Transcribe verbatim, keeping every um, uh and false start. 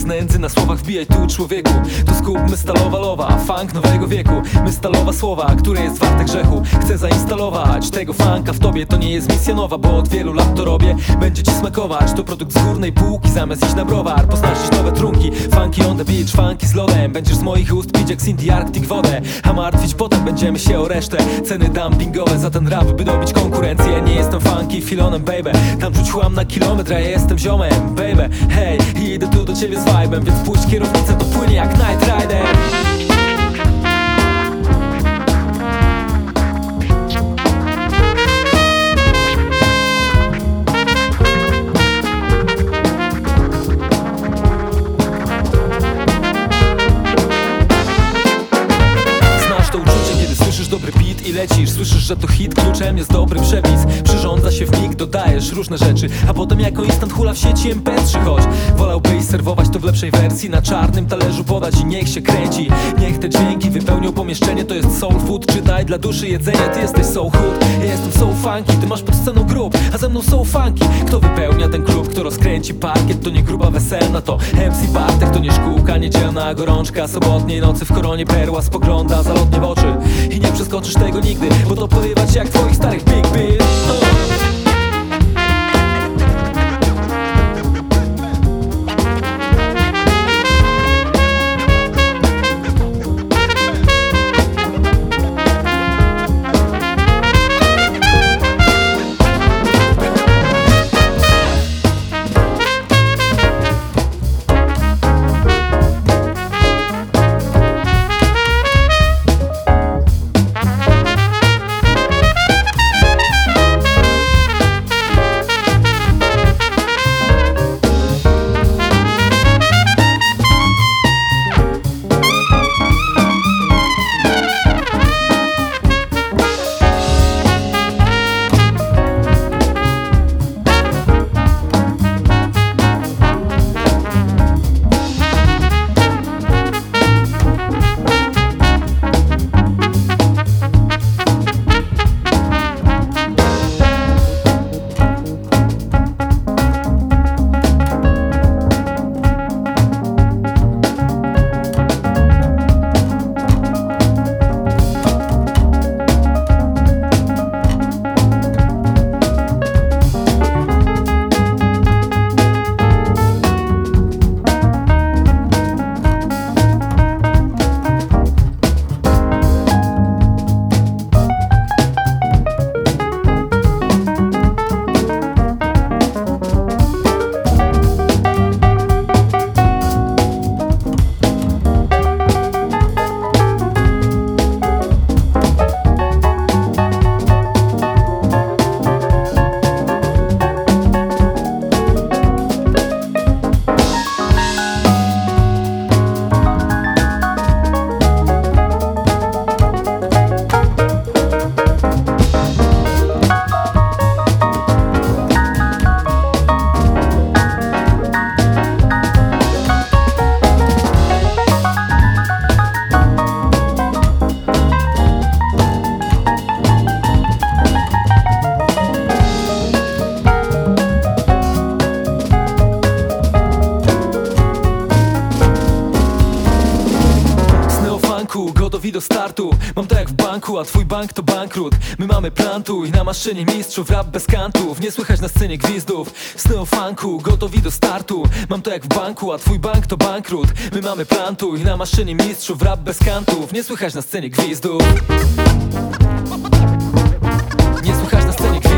bez nędzy na słowach wbijaj tu człowieku. Tu skup my stalowa lowa, funk nowego wieku. My stalowa słowa, które jest warte grzechu. Chcę zainstalować tego funka w tobie. To nie jest misja nowa, bo od wielu lat to robię. Będzie ci smakować, to produkt z górnej półki. Zamiast iść na browar, poznasz dziś nowe trunki. Funky on the beach, funky z lodem. Będziesz z moich ust pić jak Cindy Arctic wodę. A martwić potem będziemy się o resztę. Ceny dumpingowe za ten rap, by dobić konkurencję. Ja nie jestem funky filonem, baby. Tam rzuć chłam na kilometr, a ja jestem ziomem, baby. Hej, idę tu do ciebie z vibe'em, więc puść kierownicę, to płynie jak Night Rider. Dobry beat i lecisz, słyszysz, że to hit, kluczem jest dobry przepis. Przyrządza się w mig, dodajesz różne rzeczy, a potem jako instant hula w sieci em pe trzy. Choć wolałbyś serwować to w lepszej wersji, na czarnym talerzu podać i niech się kręci. Niech te dźwięki wypełnią pomieszczenie, to jest soul food. Czytaj dla duszy jedzenie, ty jesteś soul hood. Ja jestem soul funky, ty masz pod sceną grób, a ze mną soul funky. Kto wypełnia ten klub, kto rozkręci parkiet? To nie gruba weselna, to em ce Bartek. To nie szkółka, niedzielna gorączka, sobotniej nocy w koronie perła spogląda zalotnie w oczy. I nie przeskoczysz tego nigdy, bo to porywać jak twoich starych big beat. uh. Gotowi do startu, mam to jak w banku, a twój bank to bankrut. My mamy plantuj na maszynie mistrzów, rap bez kantów. Nie słychać na scenie gwizdów z neofunku. Gotowi do startu, mam to jak w banku, a twój bank to bankrut. My mamy plantuj na maszynie mistrzów, rap bez kantów. Nie słychać na scenie gwizdów. Nie słychać na scenie gwizdów.